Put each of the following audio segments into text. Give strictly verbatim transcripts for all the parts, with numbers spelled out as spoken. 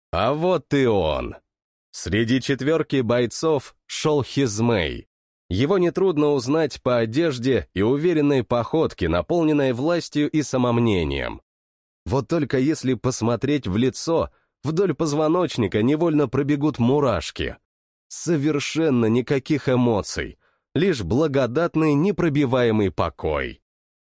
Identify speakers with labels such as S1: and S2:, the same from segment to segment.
S1: А вот и он. Среди четверки бойцов шел Хизмей. Его нетрудно узнать по одежде и уверенной походке, наполненной властью и самомнением. Вот только если посмотреть в лицо, вдоль позвоночника невольно пробегут мурашки. Совершенно никаких эмоций, лишь благодатный непробиваемый покой.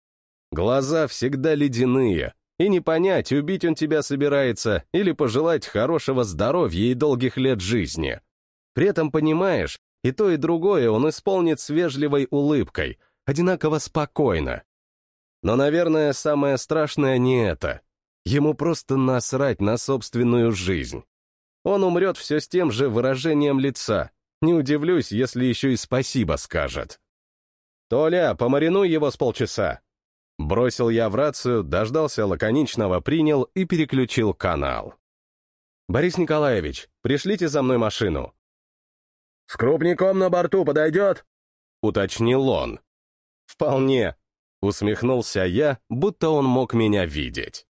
S1: Глаза всегда ледяные, и не понять, убить он тебя собирается или пожелать хорошего здоровья и долгих лет жизни. При этом понимаешь, и то, и другое он исполнит с вежливой улыбкой, одинаково спокойно. Но, наверное, самое страшное не это. Ему просто насрать на собственную жизнь. Он умрет все с тем же выражением лица. Не удивлюсь, если еще и спасибо скажет. «Толя, помаринуй его с полчаса». Бросил я в рацию, дождался лаконичного, принял и переключил канал. «Борис Николаевич, пришлите за мной машину».
S2: «С крупником на борту подойдет?»
S1: — уточнил он. «Вполне», — усмехнулся я, будто он мог меня видеть.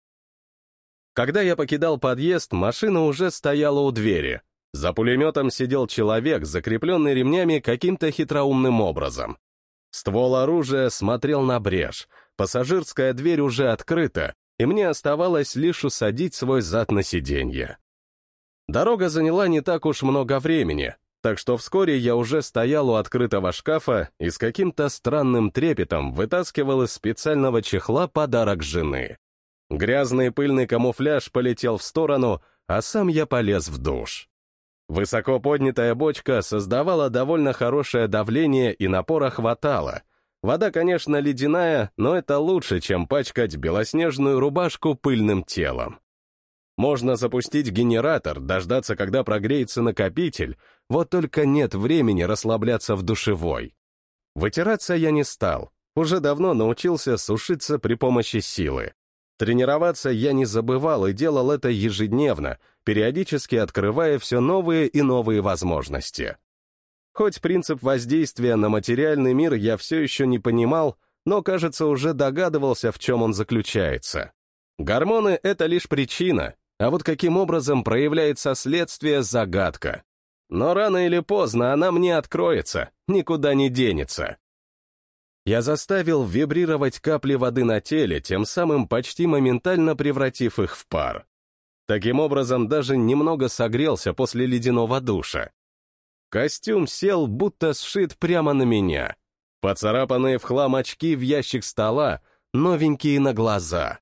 S1: Когда я покидал подъезд, машина уже стояла у двери. За пулеметом сидел человек, закрепленный ремнями каким-то хитроумным образом. Ствол оружия смотрел на брешь, пассажирская дверь уже открыта, и мне оставалось лишь усадить свой зад на сиденье. Дорога заняла не так уж много времени, так что вскоре я уже стоял у открытого шкафа и с каким-то странным трепетом вытаскивал из специального чехла подарок жены. Грязный пыльный камуфляж полетел в сторону, а сам я полез в душ. Высоко поднятая бочка создавала довольно хорошее давление и напора хватало. Вода, конечно, ледяная, но это лучше, чем пачкать белоснежную рубашку пыльным телом. Можно запустить генератор, дождаться, когда прогреется накопитель, вот только нет времени расслабляться в душевой. Вытираться я не стал, уже давно научился сушиться при помощи силы. Тренироваться я не забывал и делал это ежедневно, периодически открывая все новые и новые возможности. Хоть принцип воздействия на материальный мир я все еще не понимал, но, кажется, уже догадывался, в чем он заключается. Гормоны — это лишь причина, а вот каким образом проявляется следствие — загадка. Но рано или поздно она мне откроется, никуда не денется. Я заставил вибрировать капли воды на теле, тем самым почти моментально превратив их в пар. Таким образом, даже немного согрелся после ледяного душа. Костюм сел, будто сшит прямо на меня. Поцарапанные в хлам очки в ящик стола, новенькие на глаза.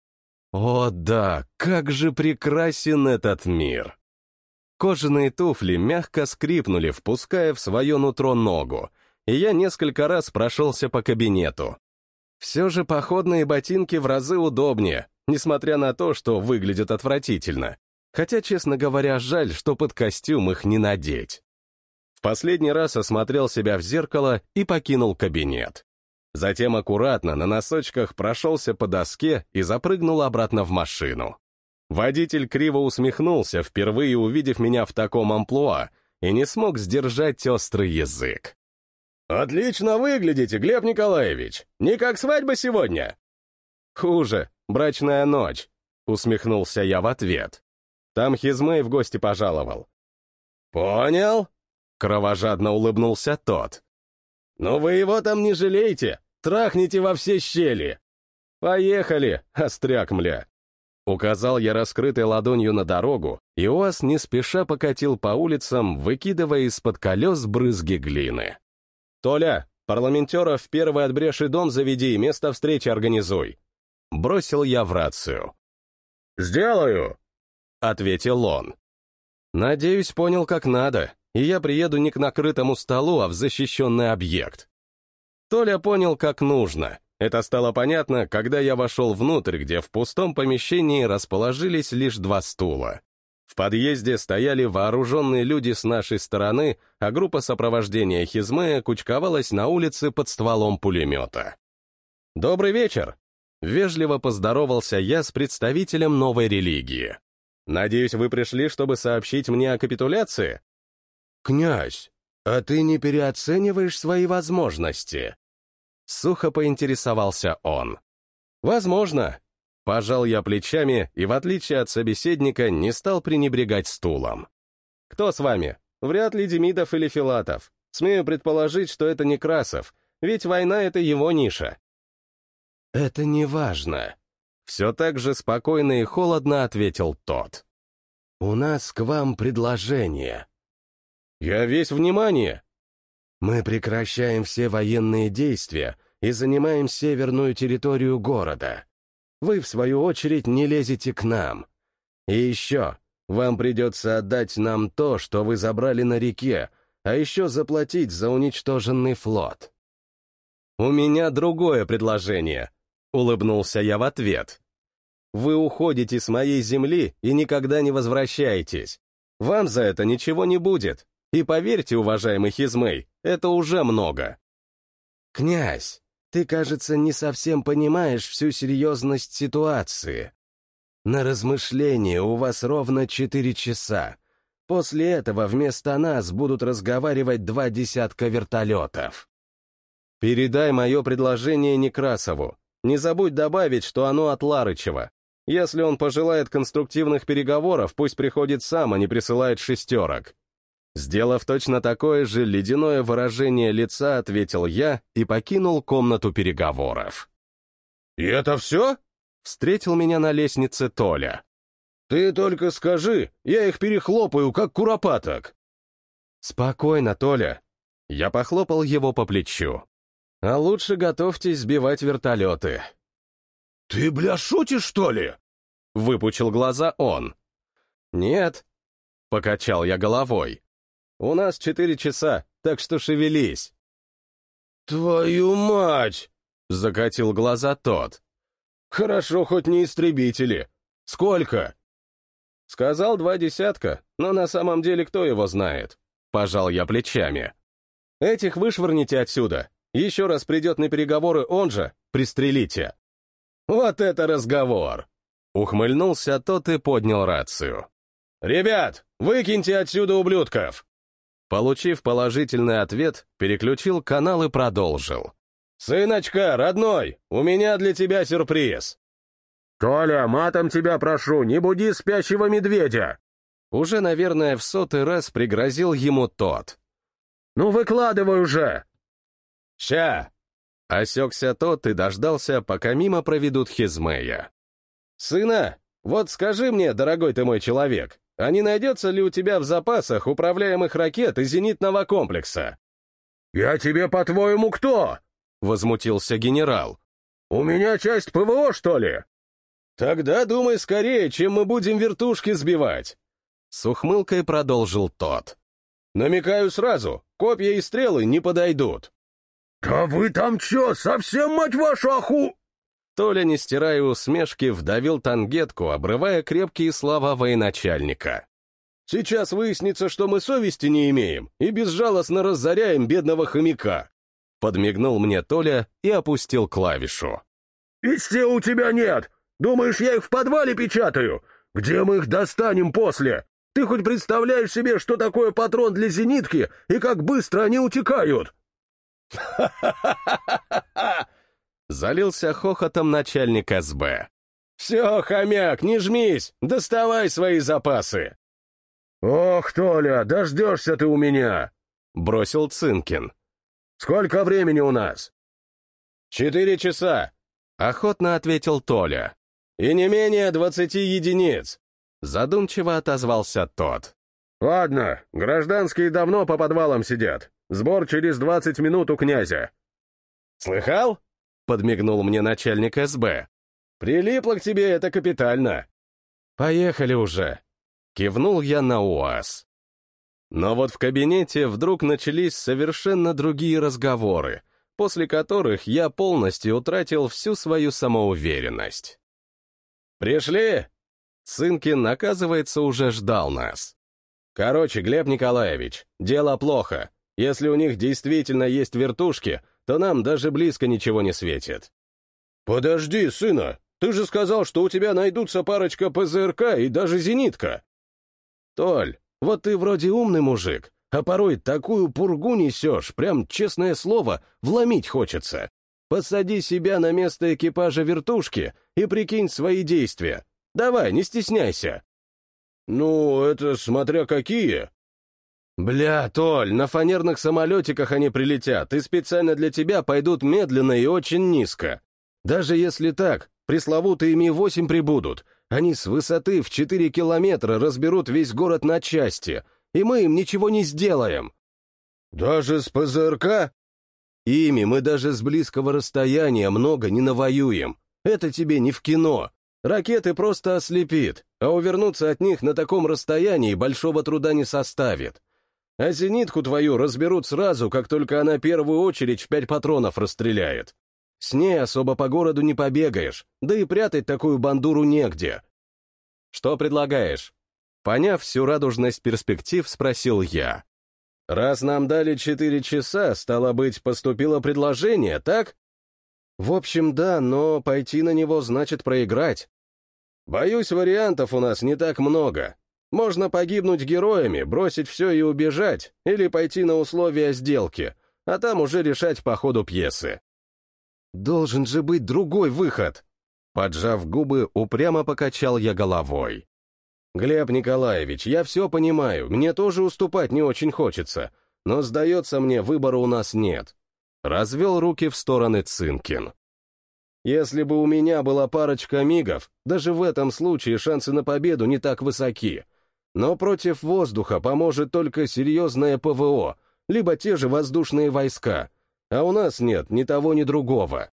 S1: О да, как же прекрасен этот мир! Кожаные туфли мягко скрипнули, впуская в свое нутро ногу, и я несколько раз прошелся по кабинету. Все же походные ботинки в разы удобнее, несмотря на то, что выглядят отвратительно. Хотя, честно говоря, жаль, что под костюм их не надеть. В последний раз осмотрел себя в зеркало и покинул кабинет. Затем аккуратно на носочках прошелся по доске и запрыгнул обратно в машину. Водитель криво усмехнулся, впервые увидев меня в таком амплуа, и не смог сдержать острый язык.
S2: «Отлично выглядите, Глеб Николаевич! Не как свадьба сегодня!»
S1: «Хуже, брачная ночь», — усмехнулся я в ответ. «Там Хизмей в гости пожаловал».
S2: «Понял?»
S1: — кровожадно улыбнулся тот.
S2: «Ну вы его там не жалейте, трахните во все щели!»
S1: «Поехали, остряк, мля!» Указал я раскрытой ладонью на дорогу, и УАЗ не спеша покатил по улицам, выкидывая из-под колес брызги глины. «Толя, парламентеров в первый отбреший дом заведи и место встречи организуй!» Бросил я в рацию.
S2: «Сделаю!»
S1: — ответил он. «Надеюсь, понял как надо, и я приеду не к накрытому столу, а в защищенный объект». Толя понял как нужно. Это стало понятно, когда я вошел внутрь, где в пустом помещении расположились лишь два стула. В подъезде стояли вооруженные люди с нашей стороны, а группа сопровождения Хизмея кучковалась на улице под стволом пулемета. «Добрый вечер!» — вежливо поздоровался я с представителем новой религии. «Надеюсь, вы пришли, чтобы сообщить мне о капитуляции?» «Князь, а ты не переоцениваешь свои возможности?» Сухо поинтересовался он. «Возможно. Пожал я плечами и, в отличие от собеседника, не стал пренебрегать стулом. «Кто с вами? Вряд ли Демидов или Филатов. Смею предположить, что это Некрасов, ведь война — это его ниша». «Это не важно», — все так же спокойно и холодно ответил тот. «У нас к вам предложение». «Я весь внимание». «Мы прекращаем все военные действия и занимаем северную территорию города. Вы, в свою очередь, не лезете к нам. И еще, вам придется отдать нам то, что вы забрали на реке, а еще заплатить за уничтоженный флот». «У меня другое предложение», — улыбнулся я в ответ. «Вы уходите с моей земли и никогда не возвращаетесь. Вам за это ничего не будет. И поверьте, уважаемый Хизмей, это уже много». «Князь, ты, кажется, не совсем понимаешь всю серьезность ситуации. На размышление у вас ровно четыре часа. После этого вместо нас будут разговаривать два десятка вертолетов». «Передай мое предложение Некрасову. Не забудь добавить, что оно от Ларычева. Если он пожелает конструктивных переговоров, пусть приходит сам, а не присылает шестерок». Сделав точно такое же ледяное выражение лица, ответил я и покинул комнату переговоров.
S2: «И это все?»
S1: — встретил меня на лестнице Толя.
S2: «Ты только скажи, я их перехлопаю, как куропаток».
S1: «Спокойно, Толя». Я похлопал его по плечу. «А лучше готовьтесь сбивать вертолеты».
S2: «Ты, бля, шутишь, что ли?»
S1: — выпучил глаза он. «Нет», — покачал я головой. «У нас четыре часа, так что шевелись».
S2: «Твою мать!»
S1: — закатил глаза тот.
S2: «Хорошо, хоть не истребители. Сколько?»
S1: «Сказал два десятка, но на самом деле кто его знает?» — пожал я плечами. «Этих вышвырните отсюда. Еще раз придет на переговоры он же, пристрелите». «Вот это разговор!» — ухмыльнулся тот и поднял рацию.
S2: «Ребят, выкиньте отсюда ублюдков!»
S1: Получив положительный ответ, переключил канал и продолжил.
S2: «Сыночка, родной, у меня для тебя сюрприз!» «Толя, матом тебя прошу, не буди спящего медведя!»
S1: Уже, наверное, в сотый раз пригрозил ему тот.
S2: «Ну выкладывай уже!»
S1: «Ща!» — осекся тот и дождался, пока мимо проведут Хизмея. «Сына, вот скажи мне, дорогой ты мой человек, а не найдется ли у тебя в запасах управляемых ракет и зенитного комплекса?»
S2: «Я тебе, по-твоему, кто?»
S1: — возмутился генерал.
S2: «У меня часть ПВО, что ли?»
S1: «Тогда думай скорее, чем мы будем вертушки сбивать!» С ухмылкой продолжил тот. «Намекаю сразу, копья и стрелы не подойдут».
S2: «Да вы там чё, совсем, мать вашу, аху?»
S1: Толя, не стирая усмешки, вдавил тангетку, обрывая крепкие слова военачальника. «Сейчас выяснится, что мы совести не имеем и безжалостно разоряем бедного хомяка». Подмигнул мне Толя и опустил клавишу.
S2: «И сил у тебя нет! Думаешь, я их в подвале печатаю? Где мы их достанем после? Ты хоть представляешь себе, что такое патрон для зенитки и как быстро они утекают?»
S1: «Ха-ха-ха-ха-ха-ха!» Залился хохотом начальник эс бэ. «Все, хомяк, не жмись, доставай свои запасы!»
S2: «Ох, Толя, дождешься ты у меня!»
S1: — бросил Цинкин.
S2: «Сколько времени у нас?»
S1: «Четыре часа», — охотно ответил Толя. «И не менее двадцати единиц», — задумчиво отозвался тот.
S2: «Ладно, гражданские давно по подвалам сидят. Сбор через двадцать минут у князя».
S1: «Слыхал?» — подмигнул мне начальник эс бэ. «Прилипло к тебе это капитально». «Поехали уже», — кивнул я на УАЗ. Но вот в кабинете вдруг начались совершенно другие разговоры, после которых я полностью утратил всю свою самоуверенность. «Пришли?» Цинкин, оказывается, уже ждал нас. «Короче, Глеб Николаевич, дело плохо. Если у них действительно есть вертушки, то нам даже близко ничего не светит».
S2: «Подожди, сына, ты же сказал, что у тебя найдутся парочка пэ зэ эр ка и даже зенитка».
S1: «Толь, вот ты вроде умный мужик, а порой такую пургу несешь, прям, честное слово, вломить хочется. Посади себя на место экипажа вертушки и прикинь свои действия. Давай, не стесняйся».
S2: «Ну, это смотря какие».
S1: «Бля, Толь, на фанерных самолетиках они прилетят, и специально для тебя пойдут медленно и очень низко. Даже если так, пресловутые Ми восемь прибудут. Они с высоты в четыре километра разберут весь город на части, и мы им ничего не сделаем».
S2: «Даже с ПЗРК?»
S1: «Ими мы даже с близкого расстояния много не навоюем. Это тебе не в кино. Ракеты просто ослепит, а увернуться от них на таком расстоянии большого труда не составит. А зенитку твою разберут сразу, как только она первую очередь в пять патронов расстреляет. С ней особо по городу не побегаешь, да и прятать такую бандуру негде». «Что предлагаешь?» Поняв всю радужность перспектив, спросил я. «Раз нам дали четыре часа, стало быть, поступило предложение, так?» «В общем, да, но пойти на него значит проиграть. Боюсь, вариантов у нас не так много. Можно погибнуть героями, бросить все и убежать, или пойти на условия сделки, а там уже решать по ходу пьесы». «Должен же быть другой выход!» Поджав губы, упрямо покачал я головой. «Глеб Николаевич, я все понимаю, мне тоже уступать не очень хочется, но, сдается мне, выбора у нас нет». Развел руки в стороны Цинкин. «Если бы у меня была парочка мигов, даже в этом случае шансы на победу не так высоки. Но против воздуха поможет только серьезное ПВО, либо те же воздушные войска, а у нас нет ни того, ни другого».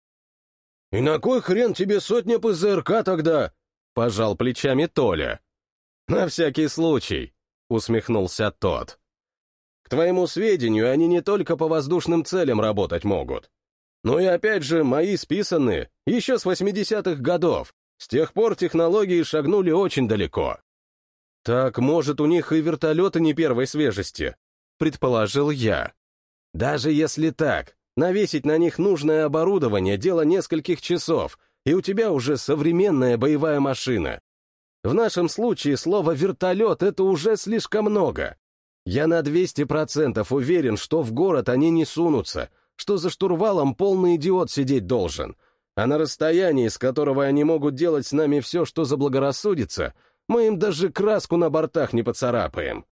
S2: «И на кой хрен тебе сотня ПЗРК тогда?»
S1: — пожал плечами Толя. «На всякий случай», — усмехнулся тот. «К твоему сведению, они не только по воздушным целям работать могут. Ну и опять же, мои списаны еще с восьмидесятых годов. С тех пор технологии шагнули очень далеко». «Так, может, у них и вертолеты не первой свежести», — предположил я. «Даже если так, навесить на них нужное оборудование — дело нескольких часов, и у тебя уже современная боевая машина. В нашем случае слово «вертолет» — это уже слишком много. Я на двести процентов уверен, что в город они не сунутся, что за штурвалом полный идиот сидеть должен, а на расстоянии, с которого они могут делать с нами все, что заблагорассудится, мы им даже краску на бортах не поцарапаем».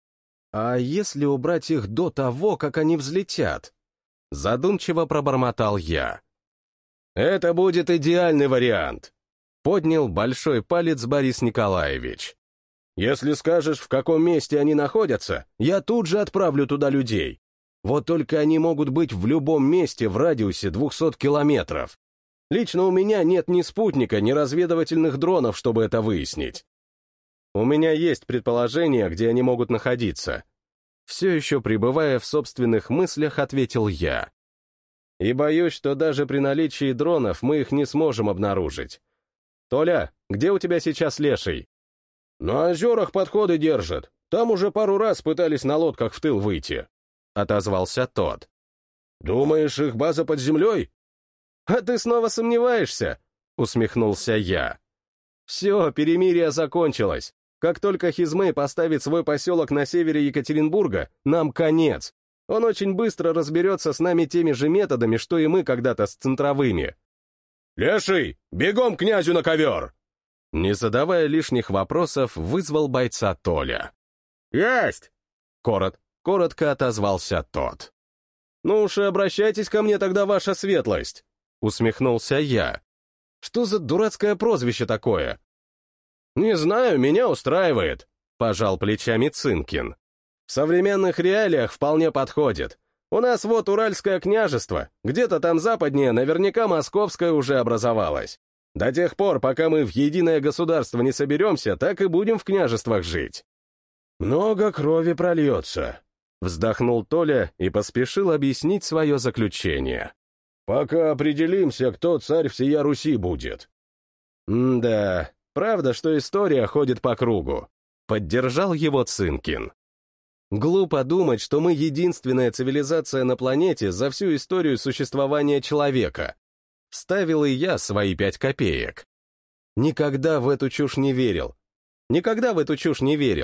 S1: «А если убрать их до того, как они взлетят?» Задумчиво пробормотал я. «Это будет идеальный вариант», — поднял большой палец Борис Николаевич. «Если скажешь, в каком месте они находятся, я тут же отправлю туда людей. Вот только они могут быть в любом месте в радиусе двухсот километров. Лично у меня нет ни спутника, ни разведывательных дронов, чтобы это выяснить. У меня есть предположение, где они могут находиться». Все еще пребывая в собственных мыслях, ответил я. «И боюсь, что даже при наличии дронов мы их не сможем обнаружить. Толя, где у тебя сейчас Леший?»
S2: «На озерах подходы держат. Там уже пару раз пытались на лодках в тыл выйти», — отозвался тот. «Думаешь, их база под землей?»
S1: «А ты снова сомневаешься?» — усмехнулся я. «Все, перемирие закончилось. Как только Хизмей поставит свой поселок на севере Екатеринбурга, нам конец. Он очень быстро разберется с нами теми же методами, что и мы когда-то с центровыми».
S2: «Леший, бегом к князю на ковер!»
S1: Не задавая лишних вопросов, вызвал бойца Толя.
S2: «Есть!»
S1: — корот, коротко отозвался тот. «Ну уж и обращайтесь ко мне тогда, ваша светлость!» — усмехнулся я. «Что за дурацкое прозвище такое?» «Не знаю, меня устраивает», — пожал плечами Цинкин. «В современных реалиях вполне подходит. У нас вот Уральское княжество, где-то там западнее наверняка Московское уже образовалось. До тех пор, пока мы в единое государство не соберемся, так и будем в княжествах жить».
S2: «Много крови прольется», — вздохнул Толя и поспешил объяснить свое заключение. «Пока определимся, кто царь всея Руси будет».
S1: «М-да, правда, что история ходит по кругу», — поддержал его Цинкин. «Глупо думать, что мы единственная цивилизация на планете за всю историю существования человека». Вставил и я свои пять копеек. Никогда в эту чушь не верил. Никогда в эту чушь не верил.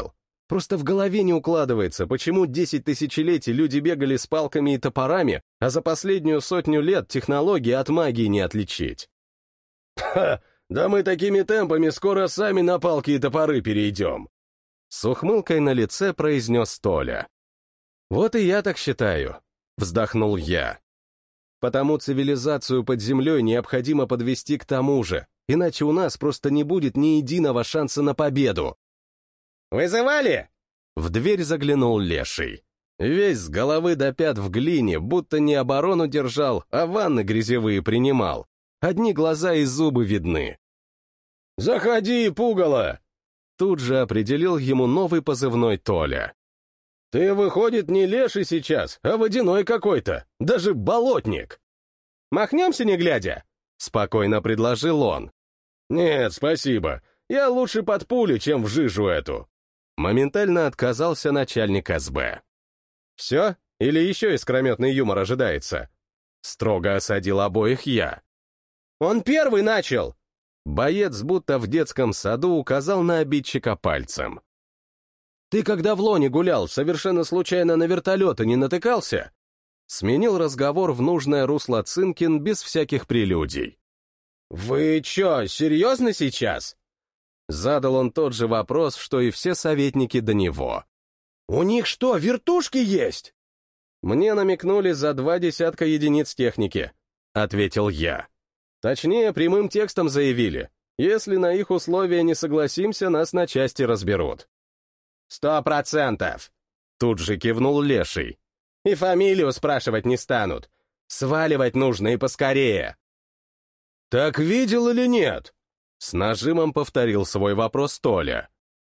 S1: Просто в голове не укладывается, почему десять тысячелетий люди бегали с палками и топорами, а за последнюю сотню лет технологии от магии не отличить.
S2: Ха! Да мы такими темпами скоро сами на палки и топоры перейдем.
S1: С ухмылкой на лице произнес Толя. Вот и я так считаю, вздохнул я. Потому цивилизацию под землей необходимо подвести к тому же, иначе у нас просто не будет ни единого шанса на победу. «Вызывали?» В дверь заглянул Леший. Весь с головы до пят в глине, будто не оборону держал, а ванны грязевые принимал. Одни глаза и зубы видны.
S2: «Заходи, пугало!»
S1: Тут же определил ему новый позывной Толя.
S2: «Ты, выходит, не леший сейчас, а водяной какой-то, даже болотник!»
S1: «Махнемся не глядя?» — спокойно предложил он.
S2: «Нет, спасибо, я лучше под пулю, чем в жижу эту».
S1: Моментально отказался начальник эс бэ. «Все? Или еще искрометный юмор ожидается?» Строго осадил обоих я. «Он первый начал!» Боец, будто в детском саду, указал на обидчика пальцем. «Ты когда в лоне гулял, совершенно случайно на вертолеты не натыкался?» Сменил разговор в нужное русло Цинкин без всяких прелюдий. «Вы че, серьезно сейчас?» Задал он тот же вопрос, что и все советники до него.
S2: «У них что, вертушки есть?»
S1: «Мне намекнули за два десятка единиц техники», — ответил я. «Точнее, прямым текстом заявили. Если на их условия не согласимся, нас на части разберут». «Сто процентов!» — тут же кивнул Леший. «И фамилию спрашивать не станут. Сваливать нужно и поскорее».
S2: «Так видел или нет?»
S1: С нажимом повторил свой вопрос Толя.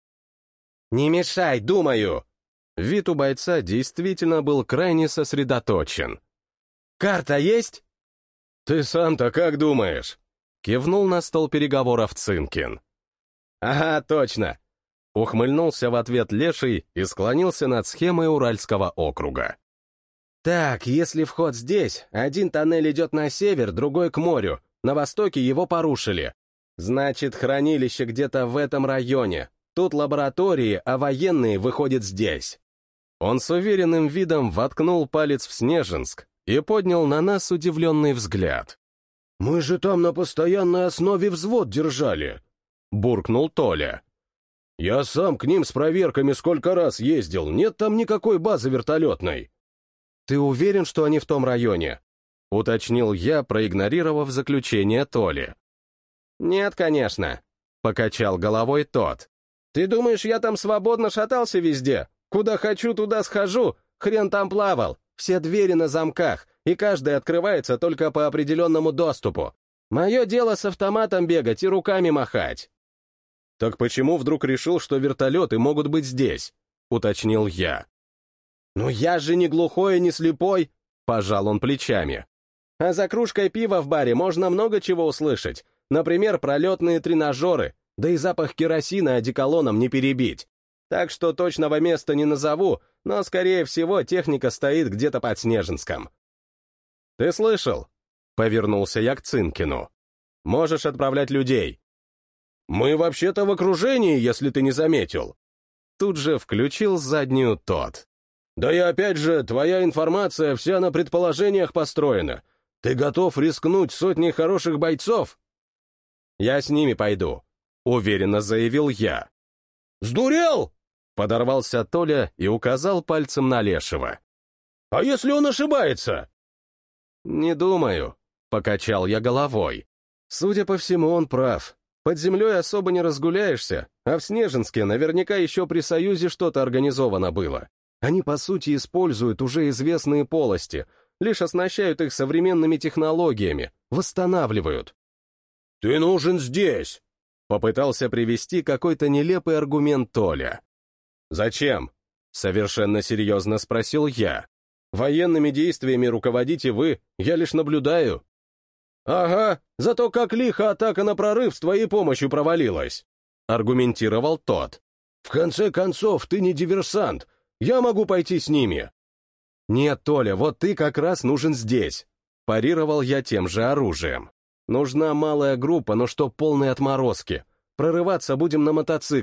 S1: «Не мешай, думаю!» Вид у бойца действительно был крайне сосредоточен. «Карта есть?»
S2: «Ты сам-то как думаешь?»
S1: Кивнул на стол переговоров Цинкин. «Ага, точно!» Ухмыльнулся в ответ Леший и склонился над схемой Уральского округа. «Так, если вход здесь, один тоннель идет на север, другой к морю, на востоке его порушили. Значит, хранилище где-то в этом районе. Тут лаборатории, а военные выходят здесь». Он с уверенным видом воткнул палец в Снежинск и поднял на нас удивленный взгляд.
S2: «Мы же там на постоянной основе взвод держали», — буркнул Толя. «Я сам к ним с проверками сколько раз ездил, нет там никакой базы вертолетной».
S1: «Ты уверен, что они в том районе?» — уточнил я, проигнорировав заключение Толи. «Нет, конечно», — покачал головой тот. «Ты думаешь, я там свободно шатался везде? Куда хочу, туда схожу, хрен там плавал, все двери на замках, и каждая открывается только по определенному доступу. Мое дело с автоматом бегать и руками махать». «Так почему вдруг решил, что вертолеты могут быть здесь?» — уточнил я. «Ну я же не глухой и не слепой», — пожал он плечами. «А за кружкой пива в баре можно много чего услышать. Например, пролетные тренажеры, да и запах керосина одеколоном не перебить. Так что точного места не назову, но, скорее всего, техника стоит где-то под Снежинском». «Ты слышал?» — повернулся я к Цинкину. «Можешь отправлять людей».
S2: «Мы вообще-то в окружении, если ты не заметил».
S1: Тут же включил заднюю тот.
S2: «Да и опять же, твоя информация вся на предположениях построена. Ты готов рискнуть сотней хороших бойцов?»
S1: «Я с ними пойду», — уверенно заявил я.
S2: «Сдурел?»
S1: — подорвался Толя и указал пальцем на Лешего.
S2: «А если он ошибается?»
S1: «Не думаю», — покачал я головой. «Судя по всему, он прав. Под землей особо не разгуляешься, а в Снежинске наверняка еще при Союзе что-то организовано было. Они, по сути, используют уже известные полости, лишь оснащают их современными технологиями, восстанавливают».
S2: «Ты нужен здесь!»
S1: — попытался привести какой-то нелепый аргумент Толя. «Зачем?» — совершенно серьезно спросил я. «Военными действиями руководите вы, я лишь наблюдаю».
S2: «Ага, зато как лихо атака на прорыв с твоей помощью провалилась», —
S1: аргументировал тот.
S2: «В конце концов, ты не диверсант, я могу пойти с ними».
S1: «Нет, Толя, вот ты как раз нужен здесь», — парировал я тем же оружием. «Нужна малая группа, но что полные отморозки. Прорываться будем на мотоциклах.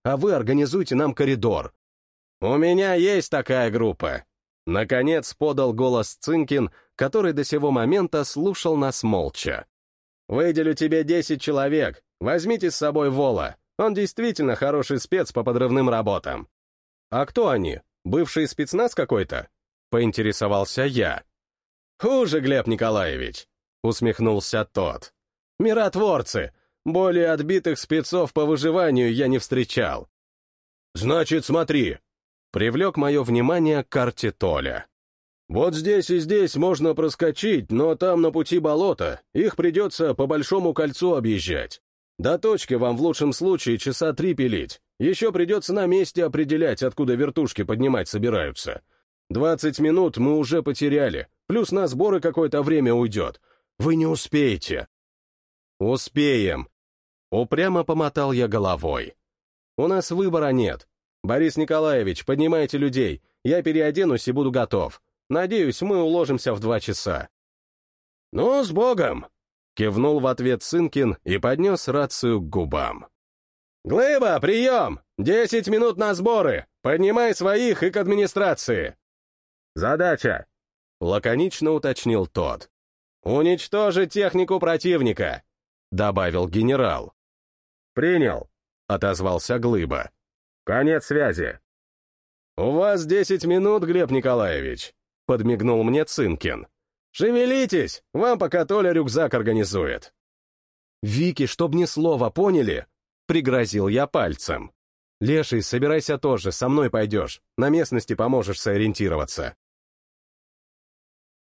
S1: а вы организуйте нам коридор». «У меня есть такая группа», — наконец подал голос Цинкин, который до сего момента слушал нас молча. «Выделю тебе десять человек, возьмите с собой Вола, он действительно хороший спец по подрывным работам». «А кто они? Бывший спецназ какой-то?» — поинтересовался я. «Хуже, Глеб Николаевич», — усмехнулся тот. «Миротворцы! Более отбитых спецов по выживанию я не встречал».
S2: «Значит, смотри», — привлек мое внимание к карте Толя. «Вот здесь и здесь можно проскочить, но там на пути болото, их придется по Большому кольцу объезжать. До точки вам в лучшем случае часа три пилить, еще придется на месте определять, откуда вертушки поднимать собираются. Двадцать минут мы уже потеряли, плюс на сборы какое-то время уйдет. Вы не успеете».
S1: «Успеем», — упрямо помотал я головой. «У нас выбора нет. Борис Николаевич, поднимайте людей, я переоденусь и буду готов. Надеюсь, мы уложимся в два часа».
S2: «Ну, с Богом!»
S1: — кивнул в ответ Цинкин и поднес рацию к губам.
S2: «Глыба, прием! Десять минут на сборы! Поднимай своих и к администрации!»
S1: «Задача!» — лаконично уточнил тот. «Уничтожить технику противника!» — добавил генерал.
S2: «Принял!»
S1: — отозвался Глыба.
S2: «Конец связи!»
S1: «У вас десять минут, Глеб Николаевич!» — подмигнул мне Цинкин. «Шевелитесь! Вам пока Толя рюкзак организует!» «Вики, чтоб ни слова, поняли?» — пригрозил я пальцем. «Леший, собирайся тоже, со мной пойдешь, на местности поможешь сориентироваться».